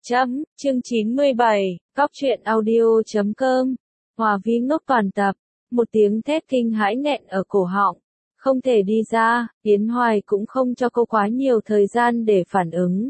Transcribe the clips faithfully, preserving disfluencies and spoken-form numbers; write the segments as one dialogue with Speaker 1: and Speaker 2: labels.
Speaker 1: Chấm, chương chín mươi bảy, cóc truyện audio chấm com. Hòa Vi ngốc toàn tập, một tiếng thét kinh hãi nghẹn ở cổ họng, không thể đi ra, Yến Hoài cũng không cho cô quá nhiều thời gian để phản ứng.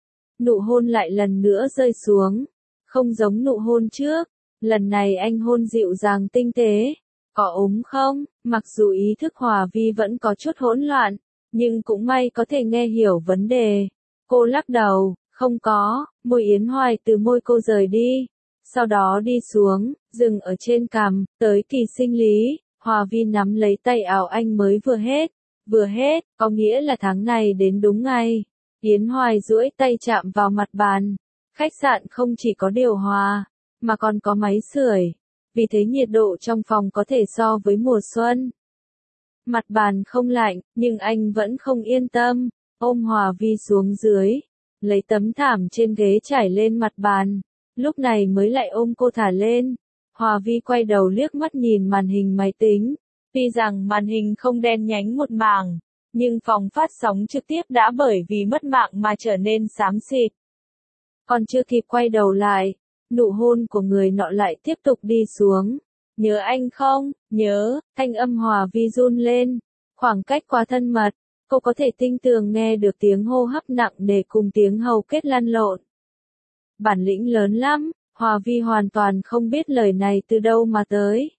Speaker 1: Nụ hôn lại lần nữa rơi xuống, không giống nụ hôn trước, lần này anh hôn dịu dàng tinh tế. Có ốm không? Mặc dù ý thức Hòa Vi vẫn có chút hỗn loạn, nhưng cũng may có thể nghe hiểu vấn đề. Cô lắc đầu, không có, môi Yến Hoài từ môi cô rời đi, sau đó đi xuống, dừng ở trên cằm, tới kỳ sinh lý, Hòa Vi nắm lấy tay áo anh mới vừa hết, vừa hết, có nghĩa là tháng này đến đúng ngày. Yến Hoài duỗi tay chạm vào mặt bàn, khách sạn không chỉ có điều hòa, mà còn có máy sưởi, vì thế nhiệt độ trong phòng có thể so với mùa xuân. Mặt bàn không lạnh, nhưng anh vẫn không yên tâm, ôm Hòa Vi xuống dưới, lấy tấm thảm trên ghế trải lên mặt bàn, lúc này mới lại ôm cô thả lên. Hòa Vi quay đầu liếc mắt nhìn màn hình máy tính, tuy rằng màn hình không đen nhánh một mảng, nhưng phòng phát sóng trực tiếp đã bởi vì mất mạng mà trở nên xám xịt. Còn chưa kịp quay đầu lại, nụ hôn của người nọ lại tiếp tục đi xuống. Nhớ anh không? Nhớ, thanh âm Hòa Vi run lên, khoảng cách quá thân mật, cô có thể tinh tường nghe được tiếng hô hấp nặng nề cùng tiếng hầu kết lăn lộn. Bản lĩnh lớn lắm, Hòa Vi hoàn toàn không biết lời này từ đâu mà tới.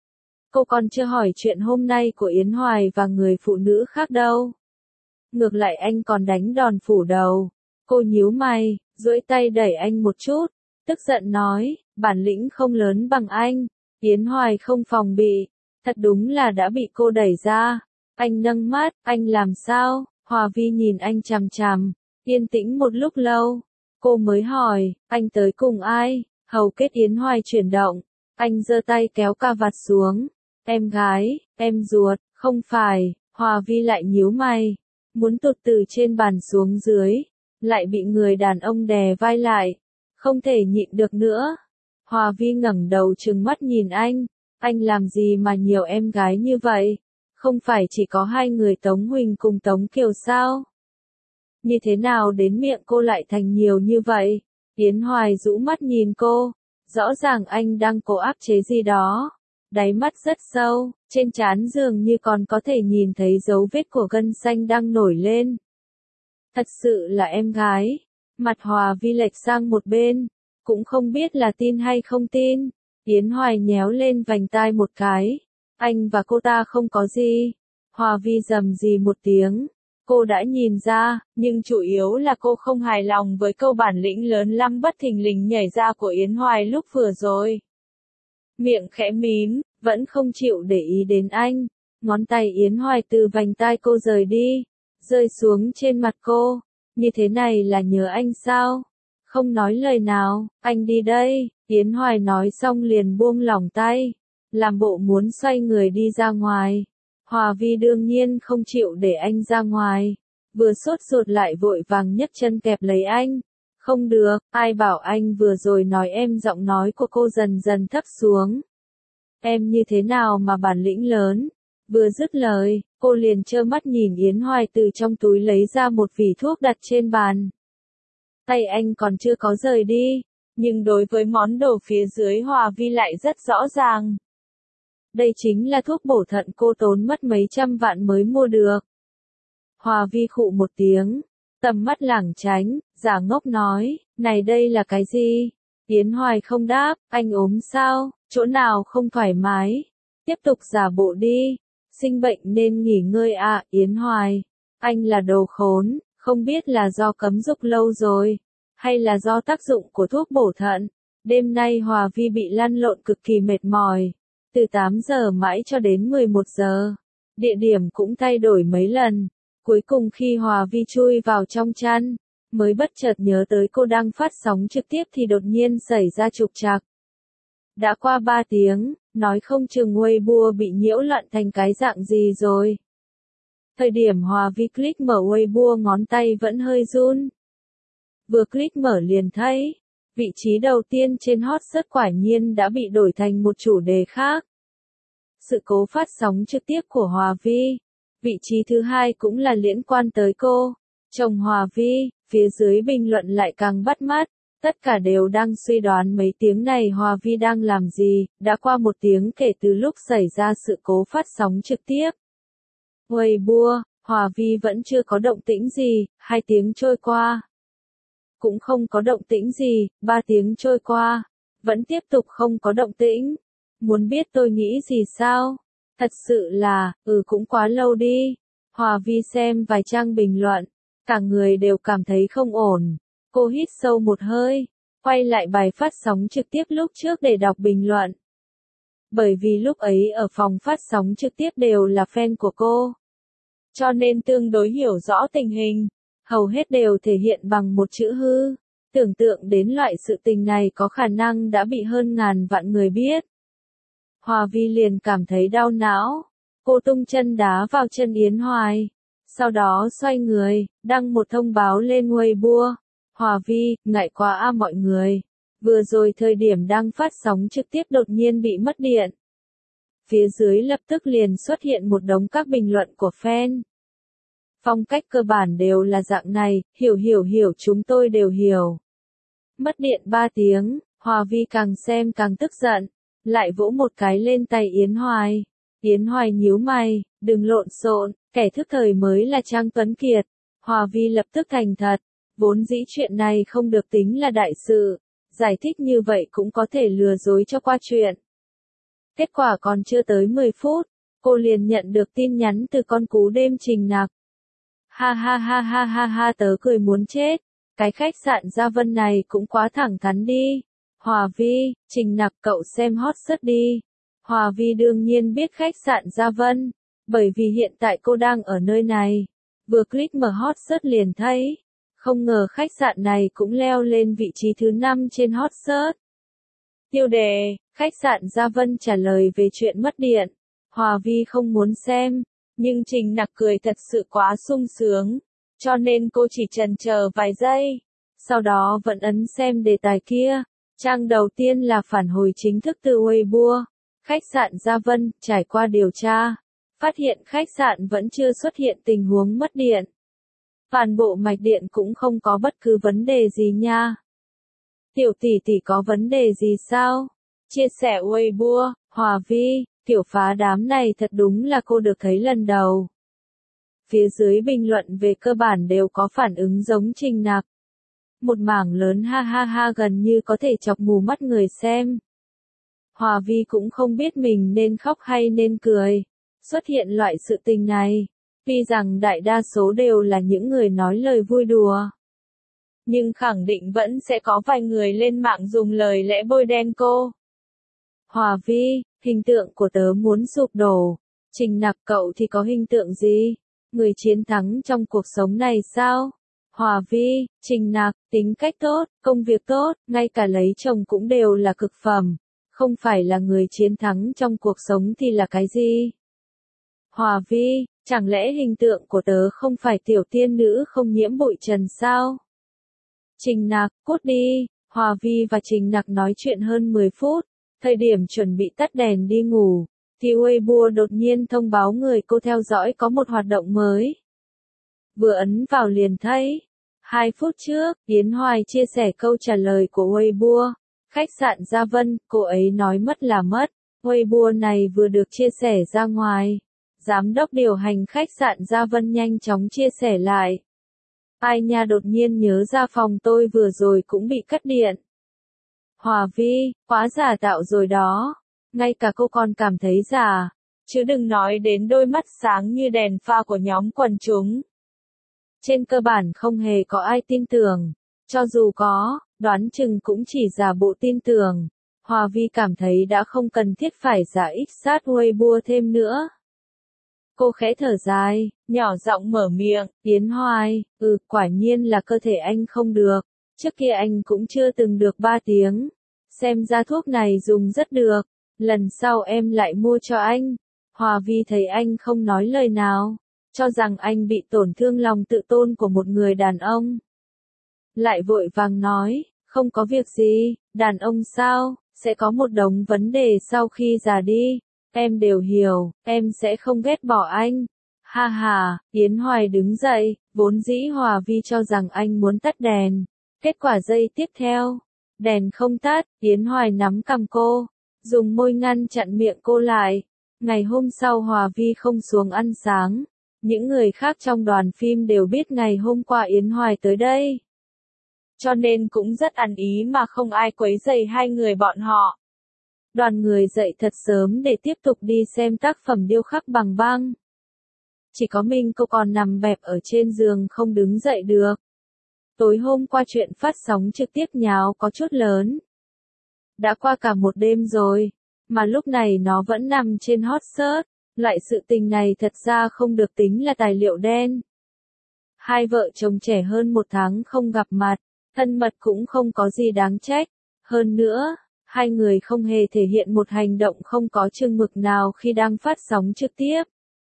Speaker 1: Cô còn chưa hỏi chuyện hôm nay của Yến Hoài và người phụ nữ khác đâu. Ngược lại anh còn đánh đòn phủ đầu. Cô nhíu mày, duỗi tay đẩy anh một chút, tức giận nói, bản lĩnh không lớn bằng anh. Yến Hoài không phòng bị, thật đúng là đã bị cô đẩy ra. Anh nâng mắt, anh làm sao? Hòa Vi nhìn anh chằm chằm, yên tĩnh một lúc lâu, cô mới hỏi, anh tới cùng ai? Hầu kết Yến Hoài chuyển động, anh giơ tay kéo cà vạt xuống, em gái, em ruột, không phải. Hòa Vi lại nhíu mày, muốn tụt từ trên bàn xuống dưới, lại bị người đàn ông đè vai lại, không thể nhịn được nữa. Hòa Vi ngẩng đầu trừng mắt nhìn anh, anh làm gì mà nhiều em gái như vậy? Không phải chỉ có hai người Tống Huỳnh cùng Tống Kiều sao? Như thế nào đến miệng cô lại thành nhiều như vậy? Yến Hoài rũ mắt nhìn cô, rõ ràng anh đang cố áp chế gì đó. Đáy mắt rất sâu, trên trán dường như còn có thể nhìn thấy dấu vết của gân xanh đang nổi lên. Thật sự là em gái. Mặt Hòa Vi lệch sang một bên, cũng không biết là tin hay không tin. Yến Hoài nhéo lên vành tai một cái. Anh và cô ta không có gì. Hòa Vi rầm rì một tiếng. Cô đã nhìn ra, nhưng chủ yếu là cô không hài lòng với câu bản lĩnh lớn lắm bất thình lình nhảy ra của Yến Hoài lúc vừa rồi. Miệng khẽ mím, vẫn không chịu để ý đến anh. Ngón tay Yến Hoài từ vành tai cô rời đi, rơi xuống trên mặt cô. Như thế này là nhớ anh sao? Không nói lời nào, anh đi đây. Yến Hoài nói xong liền buông lỏng tay, làm bộ muốn xoay người đi ra ngoài. Hòa Vi đương nhiên không chịu để anh ra ngoài, vừa sốt ruột lại vội vàng nhấc chân kẹp lấy anh. Không được, ai bảo anh vừa rồi nói em? Giọng nói của cô dần dần thấp xuống. Em như thế nào mà bản lĩnh lớn? Vừa dứt lời, cô liền trơ mắt nhìn Yến Hoài từ trong túi lấy ra một vỉ thuốc đặt trên bàn. Tay anh còn chưa có rời đi, nhưng đối với món đồ phía dưới Hòa Vi lại rất rõ ràng. Đây chính là thuốc bổ thận cô tốn mất mấy trăm vạn mới mua được. Hòa Vi khụ một tiếng, tầm mắt lảng tránh, giả ngốc nói, này đây là cái gì? Yến Hoài không đáp, anh ốm sao, chỗ nào không thoải mái? Tiếp tục giả bộ đi, sinh bệnh nên nghỉ ngơi à. Yến Hoài, anh là đồ khốn, không biết là do cấm dục lâu rồi, hay là do tác dụng của thuốc bổ thận. Đêm nay Hòa Vi bị lăn lộn cực kỳ mệt mỏi, từ tám giờ mãi cho đến mười một giờ, địa điểm cũng thay đổi mấy lần. Cuối cùng khi Hòa Vi chui vào trong chăn, mới bất chợt nhớ tới cô đang phát sóng trực tiếp thì đột nhiên xảy ra trục trặc. Đã qua ba tiếng, nói không chừng Weibo bị nhiễu loạn thành cái dạng gì rồi. Thời điểm Hòa Vi click mở Weibo ngón tay vẫn hơi run. Vừa click mở liền thấy, vị trí đầu tiên trên hot search quả nhiên đã bị đổi thành một chủ đề khác. Sự cố phát sóng trực tiếp của Hòa Vi. Vị trí thứ hai cũng là liên quan tới cô, chồng Hòa Vi. Phía dưới bình luận lại càng bắt mắt. Tất cả đều đang suy đoán mấy tiếng này Hòa Vi đang làm gì, đã qua một tiếng kể từ lúc xảy ra sự cố phát sóng trực tiếp. Weibo, Hòa Vi vẫn chưa có động tĩnh gì, hai tiếng trôi qua. Cũng không có động tĩnh gì, ba tiếng trôi qua. Vẫn tiếp tục không có động tĩnh. Muốn biết tôi nghĩ gì sao? Thật sự là, ừ cũng quá lâu đi. Hòa Vi xem vài trang bình luận, cả người đều cảm thấy không ổn. Cô hít sâu một hơi, quay lại bài phát sóng trực tiếp lúc trước để đọc bình luận. Bởi vì lúc ấy ở phòng phát sóng trực tiếp đều là fan của cô. Cho nên tương đối hiểu rõ tình hình, hầu hết đều thể hiện bằng một chữ hư. Tưởng tượng đến loại sự tình này có khả năng đã bị hơn ngàn vạn người biết. Hòa Vi liền cảm thấy đau não. Cô tung chân đá vào chân Yến Hoài. Sau đó xoay người, đăng một thông báo lên Weibo. Hòa Vi, ngại quá a mọi người. Vừa rồi thời điểm đang phát sóng trực tiếp đột nhiên bị mất điện. Phía dưới lập tức liền xuất hiện một đống các bình luận của fan. Phong cách cơ bản đều là dạng này, hiểu hiểu hiểu chúng tôi đều hiểu. Mất điện ba tiếng, Hòa Vi càng xem càng tức giận, lại vỗ một cái lên tay Yến Hoài. Yến Hoài nhíu mày, đừng lộn xộn, kẻ thức thời mới là Trang Tuấn Kiệt. Hòa Vi lập tức thành thật, vốn dĩ chuyện này không được tính là đại sự, giải thích như vậy cũng có thể lừa dối cho qua chuyện. Kết quả còn chưa tới mười phút, cô liền nhận được tin nhắn từ con cú đêm Trình Nặc. Ha ha ha ha ha ha tớ cười muốn chết, cái khách sạn Gia Vân này cũng quá thẳng thắn đi. Hòa Vi, Trình Nặc cậu xem hot search đi. Hòa Vi đương nhiên biết khách sạn Gia Vân, bởi vì hiện tại cô đang ở nơi này. Vừa click mở hot search liền thấy, không ngờ khách sạn này cũng leo lên vị trí thứ năm trên hot search. Tiêu đề, khách sạn Gia Vân trả lời về chuyện mất điện. Hòa Vi không muốn xem, nhưng Trình Nặc cười thật sự quá sung sướng, cho nên cô chỉ chần chờ vài giây. Sau đó vẫn ấn xem đề tài kia. Trang đầu tiên là phản hồi chính thức từ Weibo. Khách sạn Gia Vân, trải qua điều tra, phát hiện khách sạn vẫn chưa xuất hiện tình huống mất điện. Toàn bộ mạch điện cũng không có bất cứ vấn đề gì nha. Tiểu tỷ tỷ có vấn đề gì sao? Chia sẻ Weibo, Hòa Vi, tiểu phá đám này thật đúng là cô được thấy lần đầu. Phía dưới bình luận về cơ bản đều có phản ứng giống Trình Nặc. Một mảng lớn ha ha ha gần như có thể chọc mù mắt người xem. Hòa Vi cũng không biết mình nên khóc hay nên cười. Xuất hiện loại sự tình này, tuy rằng đại đa số đều là những người nói lời vui đùa. Nhưng khẳng định vẫn sẽ có vài người lên mạng dùng lời lẽ bôi đen cô. Hòa Vi, hình tượng của tớ muốn sụp đổ. Trình Nặc cậu thì có hình tượng gì? Người chiến thắng trong cuộc sống này sao? Hòa Vi, Trình Nặc, tính cách tốt, công việc tốt, ngay cả lấy chồng cũng đều là cực phẩm. Không phải là người chiến thắng trong cuộc sống thì là cái gì? Hòa Vi, chẳng lẽ hình tượng của tớ không phải tiểu tiên nữ không nhiễm bụi trần sao? Trình Nặc, cút đi. Hòa Vi và Trình Nặc nói chuyện hơn mười phút, thời điểm chuẩn bị tắt đèn đi ngủ, thì Weibo đột nhiên thông báo người cô theo dõi có một hoạt động mới. Vừa ấn vào liền thấy. Hai phút trước, Yến Hoài chia sẻ câu trả lời của Weibo. Khách sạn Gia Vân, cô ấy nói mất là mất. Weibo này vừa được chia sẻ ra ngoài. Giám đốc điều hành khách sạn Gia Vân nhanh chóng chia sẻ lại. Ai nha đột nhiên nhớ ra phòng tôi vừa rồi cũng bị cắt điện. Hòa Vi, quá giả tạo rồi đó. Ngay cả cô còn cảm thấy giả. Chứ đừng nói đến đôi mắt sáng như đèn pha của nhóm quần chúng. Trên cơ bản không hề có ai tin tưởng. Cho dù có, đoán chừng cũng chỉ giả bộ tin tưởng. Hòa Vi cảm thấy đã không cần thiết phải giả ích sát Weibo thêm nữa. Cô khẽ thở dài, nhỏ giọng mở miệng, Yến Hoài, ừ, quả nhiên là cơ thể anh không được. Trước kia anh cũng chưa từng được ba tiếng. Xem ra thuốc này dùng rất được. Lần sau em lại mua cho anh. Hòa Vi thấy anh không nói lời nào, cho rằng anh bị tổn thương lòng tự tôn của một người đàn ông. Lại vội vàng nói, không có việc gì, đàn ông sao, sẽ có một đống vấn đề sau khi già đi. Em đều hiểu, em sẽ không ghét bỏ anh. Ha ha, Yến Hoài đứng dậy, vốn dĩ Hòa Vi cho rằng anh muốn tắt đèn. Kết quả giây tiếp theo, đèn không tắt, Yến Hoài nắm cằm cô, dùng môi ngăn chặn miệng cô lại. Ngày hôm sau Hòa Vi không xuống ăn sáng. Những người khác trong đoàn phim đều biết ngày hôm qua Yến Hoài tới đây. Cho nên cũng rất ăn ý mà không ai quấy rầy hai người bọn họ. Đoàn người dậy thật sớm để tiếp tục đi xem tác phẩm điêu khắc bằng băng. Chỉ có mình cô còn nằm bẹp ở trên giường không đứng dậy được. Tối hôm qua chuyện phát sóng trực tiếp nháo có chút lớn. Đã qua cả một đêm rồi, mà lúc này nó vẫn nằm trên hot search. Loại sự tình này thật ra không được tính là tài liệu đen. Hai vợ chồng trẻ hơn một tháng không gặp mặt, thân mật cũng không có gì đáng trách. Hơn nữa, hai người không hề thể hiện một hành động không có chừng mực nào khi đang phát sóng trực tiếp.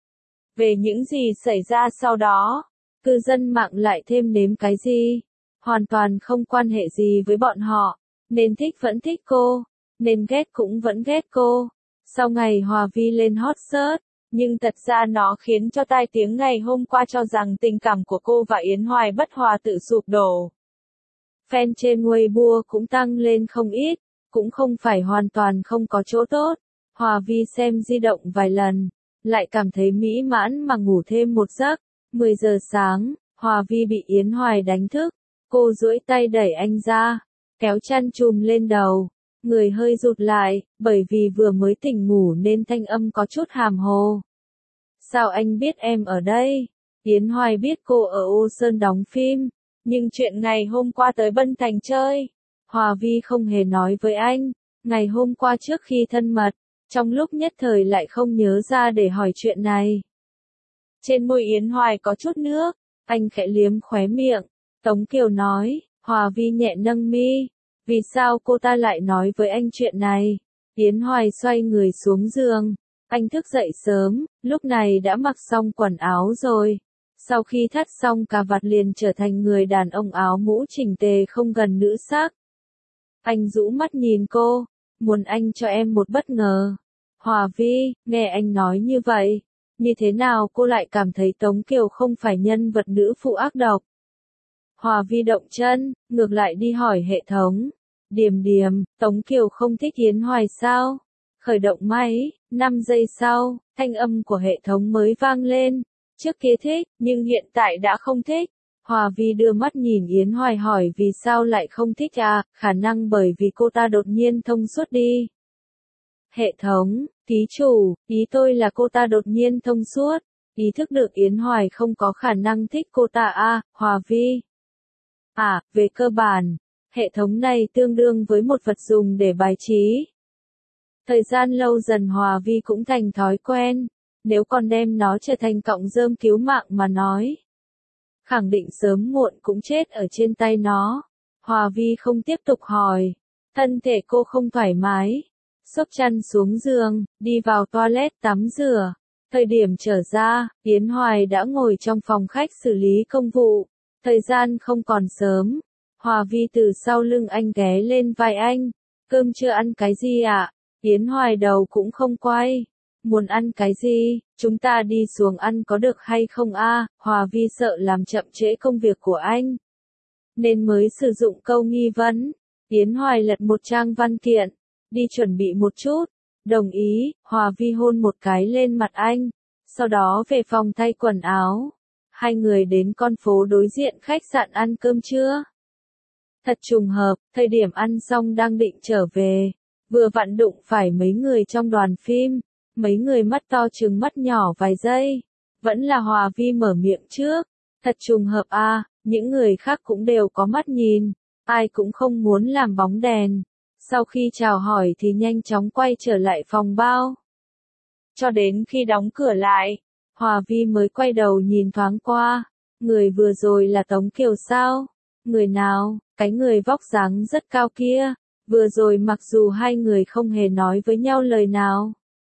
Speaker 1: Về những gì xảy ra sau đó, cư dân mạng lại thêm nếm cái gì, hoàn toàn không quan hệ gì với bọn họ, nên thích vẫn thích cô, nên ghét cũng vẫn ghét cô. Sau ngày Hòa Vi lên hot search, nhưng thật ra nó khiến cho tai tiếng ngày hôm qua cho rằng tình cảm của cô và Yến Hoài bất hòa tự sụp đổ. Fan trên Weibo cũng tăng lên không ít, cũng không phải hoàn toàn không có chỗ tốt. Hòa Vi xem di động vài lần, lại cảm thấy mỹ mãn mà ngủ thêm một giấc. mười giờ sáng, Hòa Vi bị Yến Hoài đánh thức, cô duỗi tay đẩy anh ra, kéo chăn chùm lên đầu. Người hơi rụt lại, bởi vì vừa mới tỉnh ngủ nên thanh âm có chút hàm hồ. Sao anh biết em ở đây? Yến Hoài biết cô ở Ô Sơn đóng phim, nhưng chuyện ngày hôm qua tới Bân Thành chơi, Hòa Vi không hề nói với anh. Ngày hôm qua trước khi thân mật, trong lúc nhất thời lại không nhớ ra để hỏi chuyện này. Trên môi Yến Hoài có chút nước, anh khẽ liếm khóe miệng. Tống Kiều nói, Hòa Vi nhẹ nâng mi. Vì sao cô ta lại nói với anh chuyện này? Yến Hoài xoay người xuống giường. Anh thức dậy sớm, lúc này đã mặc xong quần áo rồi. Sau khi thắt xong cà vạt liền trở thành người đàn ông áo mũ chỉnh tề không gần nữ sắc. Anh rũ mắt nhìn cô, muốn anh cho em một bất ngờ. Hòa Vi, nghe anh nói như vậy, như thế nào cô lại cảm thấy Tống Kiều không phải nhân vật nữ phụ ác độc? Hòa Vi động chân, ngược lại đi hỏi hệ thống. Điềm điềm, Tống Kiều không thích Yến Hoài sao? Khởi động máy, năm giây sau, thanh âm của hệ thống mới vang lên. Trước kia thích, nhưng hiện tại đã không thích. Hòa Vi đưa mắt nhìn Yến Hoài hỏi vì sao lại không thích à, khả năng bởi vì cô ta đột nhiên thông suốt đi. Hệ thống, ký chủ, ý tôi là cô ta đột nhiên thông suốt, ý thức được Yến Hoài không có khả năng thích cô ta à, Hòa Vi. À, về cơ bản, hệ thống này tương đương với một vật dùng để bài trí. Thời gian lâu dần Hòa Vi cũng thành thói quen, nếu còn đem nó trở thành cọng rơm cứu mạng mà nói. Khẳng định sớm muộn cũng chết ở trên tay nó. Hòa Vi không tiếp tục hỏi. Thân thể cô không thoải mái. Xốc chăn xuống giường, đi vào toilet tắm rửa. Thời điểm trở ra, Yến Hoài đã ngồi trong phòng khách xử lý công vụ. Thời gian không còn sớm. Hòa Vi từ sau lưng anh ghé lên vai anh. Cơm chưa ăn cái gì ạ? À? Yến Hoài đầu cũng không quay. Muốn ăn cái gì, chúng ta đi xuống ăn có được hay không a? À? Hòa Vi sợ làm chậm trễ công việc của anh, nên mới sử dụng câu nghi vấn. Yến Hoài lật một trang văn kiện, đi chuẩn bị một chút. Đồng ý, Hòa Vi hôn một cái lên mặt anh, sau đó về phòng thay quần áo. Hai người đến con phố đối diện khách sạn ăn cơm trưa. Thật trùng hợp, thời điểm ăn xong đang định trở về, vừa vặn đụng phải mấy người trong đoàn phim. Mấy người mắt to trừng mắt nhỏ vài giây. Vẫn là Hòa Vi mở miệng trước. Thật trùng hợp à, những người khác cũng đều có mắt nhìn. Ai cũng không muốn làm bóng đèn. Sau khi chào hỏi thì nhanh chóng quay trở lại phòng bao. Cho đến khi đóng cửa lại, Hòa Vi mới quay đầu nhìn thoáng qua. Người vừa rồi là Tống Kiều sao? Người nào? Cái người vóc dáng rất cao kia. Vừa rồi mặc dù hai người không hề nói với nhau lời nào,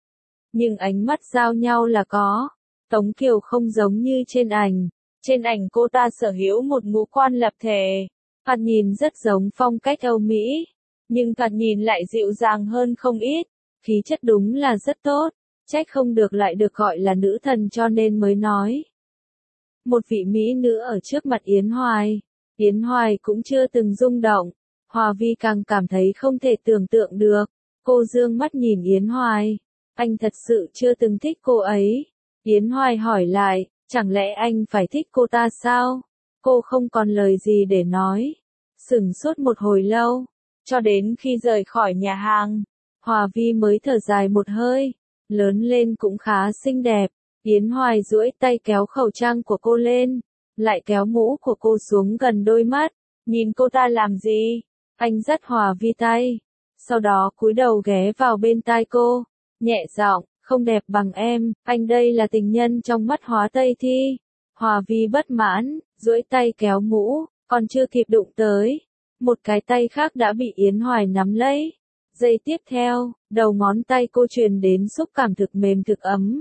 Speaker 1: nhưng ánh mắt giao nhau là có. Tống Kiều không giống như trên ảnh. Trên ảnh cô ta sở hữu một ngũ quan lập thể. Thoạt nhìn rất giống phong cách Âu Mỹ. Nhưng thoạt nhìn lại dịu dàng hơn không ít. Khí chất đúng là rất tốt. Trách không được lại được gọi là nữ thần cho nên mới nói. Một vị mỹ nữ ở trước mặt Yến Hoài. Yến Hoài cũng chưa từng rung động. Hòa Vi càng cảm thấy không thể tưởng tượng được. Cô dương mắt nhìn Yến Hoài. Anh thật sự chưa từng thích cô ấy. Yến Hoài hỏi lại, chẳng lẽ anh phải thích cô ta sao? Cô không còn lời gì để nói. Sửng sốt một hồi lâu, cho đến khi rời khỏi nhà hàng, Hòa Vi mới thở dài một hơi. Lớn lên cũng khá xinh đẹp. Yến Hoài duỗi tay kéo khẩu trang của cô lên, lại kéo mũ của cô xuống gần đôi mắt. Nhìn cô ta làm gì? Anh dắt Hòa Vi tay, sau đó cúi đầu ghé vào bên tai cô, nhẹ giọng, không đẹp bằng em, anh đây là tình nhân trong mắt Hóa Tây Thi. Hòa Vi bất mãn, duỗi tay kéo mũ, còn chưa kịp đụng tới, một cái tay khác đã bị Yến Hoài nắm lấy. Giây tiếp theo, đầu ngón tay cô truyền đến xúc cảm thực mềm thực ấm.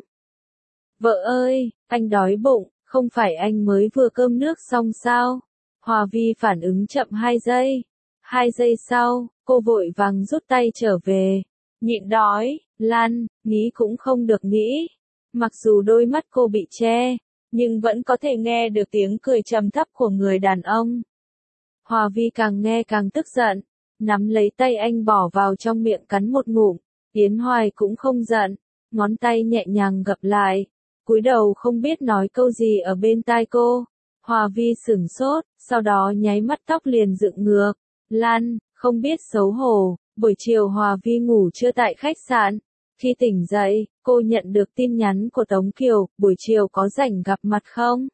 Speaker 1: Vợ ơi, anh đói bụng, không phải anh mới vừa cơm nước xong sao? Hòa Vi phản ứng chậm hai giây. Hai giây sau, cô vội vàng rút tay trở về. Nhịn đói, Lan, nghĩ cũng không được nghĩ. Mặc dù đôi mắt cô bị che, nhưng vẫn có thể nghe được tiếng cười trầm thấp của người đàn ông. Hòa Vi càng nghe càng tức giận, nắm lấy tay anh bỏ vào trong miệng cắn một ngụm. Yến Hoài cũng không giận, ngón tay nhẹ nhàng gập lại, cúi đầu không biết nói câu gì ở bên tai cô. Hòa Vi sửng sốt, sau đó nháy mắt tóc liền dựng ngược. Lan, không biết xấu hổ. Buổi chiều Hòa Vi ngủ trưa tại khách sạn. Khi tỉnh dậy, cô nhận được tin nhắn của Tống Kiều, buổi chiều có rảnh gặp mặt không?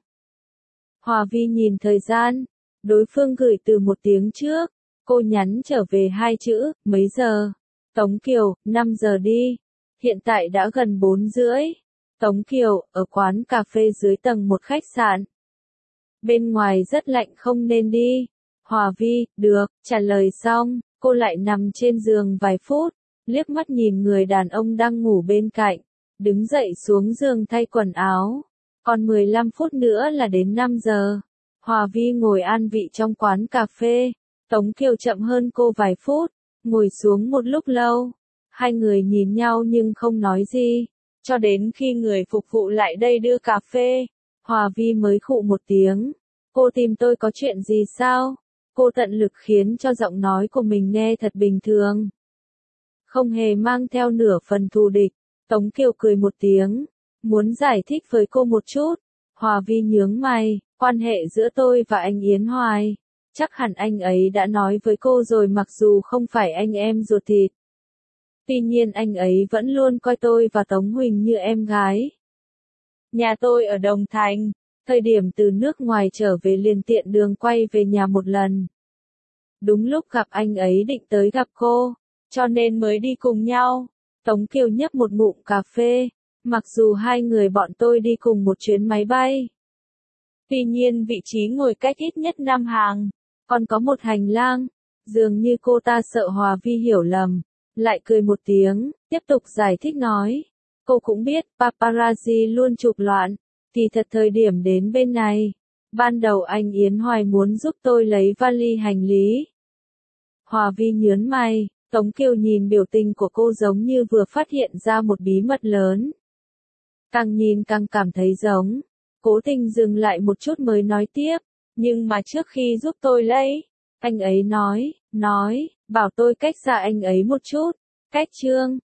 Speaker 1: Hòa Vi nhìn thời gian, đối phương gửi từ một tiếng trước, cô nhắn trở về hai chữ, mấy giờ? Tống Kiều, năm giờ đi. Hiện tại đã gần bốn rưỡi. Tống Kiều, ở quán cà phê dưới tầng một khách sạn. Bên ngoài rất lạnh không nên đi. Hòa Vi, được, trả lời xong, cô lại nằm trên giường vài phút, liếc mắt nhìn người đàn ông đang ngủ bên cạnh, đứng dậy xuống giường thay quần áo. Còn mười lăm phút nữa là đến năm giờ. Hòa Vi ngồi an vị trong quán cà phê. Tống Kiều chậm hơn cô vài phút, ngồi xuống một lúc lâu. Hai người nhìn nhau nhưng không nói gì, cho đến khi người phục vụ lại đây đưa cà phê, Hòa Vi mới khụ một tiếng. Cô tìm tôi có chuyện gì sao? Cô tận lực khiến cho giọng nói của mình nghe thật bình thường, không hề mang theo nửa phần thù địch. Tống Kiều cười một tiếng, muốn giải thích với cô một chút. Hòa Vi nhướng mày, quan hệ giữa tôi và anh Yến Hoài, chắc hẳn anh ấy đã nói với cô rồi mặc dù không phải anh em ruột thịt. Tuy nhiên anh ấy vẫn luôn coi tôi và Tống Huỳnh như em gái. Nhà tôi ở Đồng Thành, thời điểm từ nước ngoài trở về liền tiện đường quay về nhà một lần. Đúng lúc gặp anh ấy định tới gặp cô, cho nên mới đi cùng nhau. Tống Kiều nhấp một ngụm cà phê, mặc dù hai người bọn tôi đi cùng một chuyến máy bay. Tuy nhiên vị trí ngồi cách ít nhất năm hàng, còn có một hành lang, dường như cô ta sợ Hòa Vi hiểu lầm, lại cười một tiếng, tiếp tục giải thích nói. Cô cũng biết paparazzi luôn chụp loạn, kỳ thật thời điểm đến bên này, ban đầu anh Yến Hoài muốn giúp tôi lấy vali hành lý. Hòa Vi nhớn mày, Tống Kiều nhìn biểu tình của cô giống như vừa phát hiện ra một bí mật lớn. Càng nhìn càng cảm thấy giống, cố tình dừng lại một chút mới nói tiếp, nhưng mà trước khi giúp tôi lấy, anh ấy nói, nói, bảo tôi cách xa anh ấy một chút, cách Trương,